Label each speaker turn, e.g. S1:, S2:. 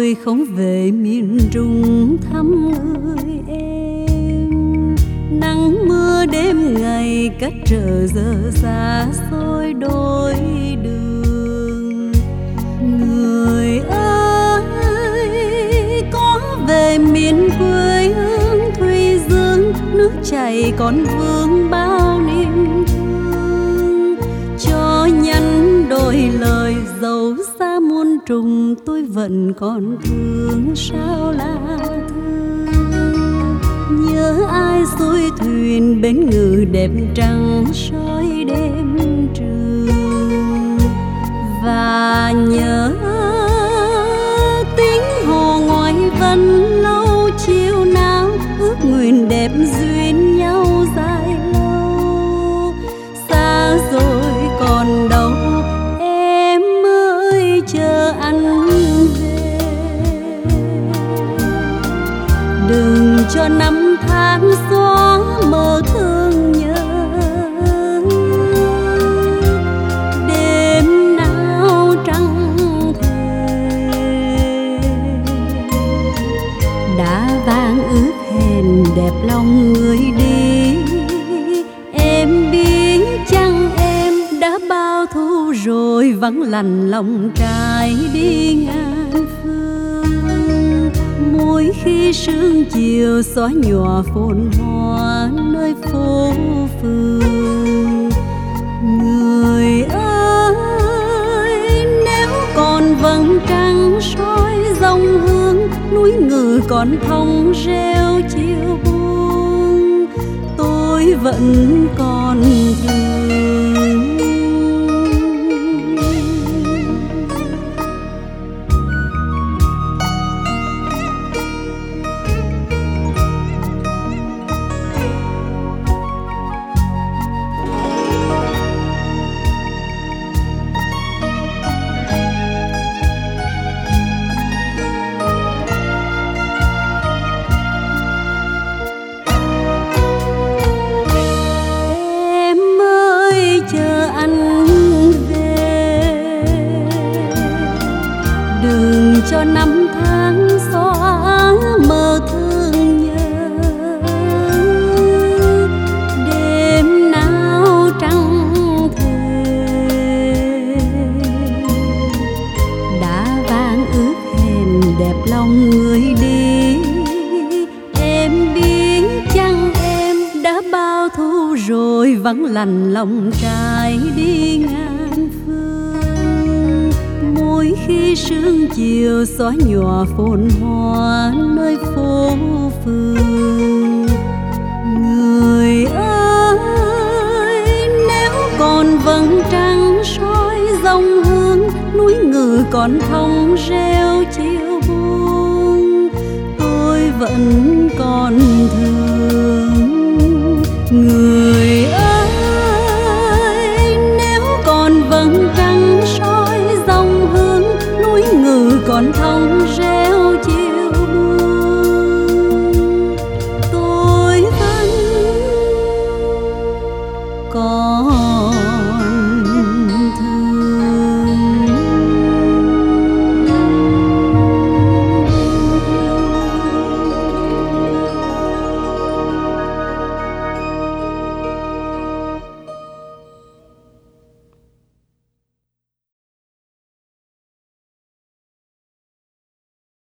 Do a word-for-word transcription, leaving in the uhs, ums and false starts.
S1: tôi không về miền Trung thăm người em. Nắng mưa đêm ngày cách trở giờ xa xôi đôi đường. Người ơi có về miền quê hương Thủy Dương, nước chảy còn vương bao niềm thương. Cho nhắn đôi lời dấu xa muôn trùng, tôi vẫn còn thương sao là thương. Nhớ ai xuôi thuyền bến ngự đẹp trăng soi đêm trường. Và nhớ tiếng hồ ngoài vân lâu chiều nào ước nguyện đẹp duyên nhau dài lâu. Xa rồi còn đâu em ơi chờ anh về. Đừng cho năm tháng xóa mơ thương nhớ. Đêm nào trăng thề đã vang ước hẹn đẹp lòng người đi. Em biết chăng em đã bao thu rồi vắng lành lòng trai đi ngàn phương. Mỗi khi sương chiều xóa nhòa phồn hoa nơi phố phường. Người ơi nếu còn vầng trăng soi dòng hương, núi Ngự còn thông reo chiều buông, tôi vẫn còn thương. Chờ anh về, đừng cho năm tháng xóa mơ thương nhớ. Đêm nào trăng thề đã vang ước hẹn đẹp lòng người đi. Em biết chăng em đã bao thu rồi vắng lành lòng trai đi ngàn phương. Mỗi khi sương chiều xóa nhòa phồn hoa nơi phố phường. Người ơi nếu còn vầng trăng soi dòng hương, núi Ngự còn thông reo chiều buông, tôi vẫn còn thương. Người ơi nếu còn vầng trăng soi dòng hương, núi Ngự còn thông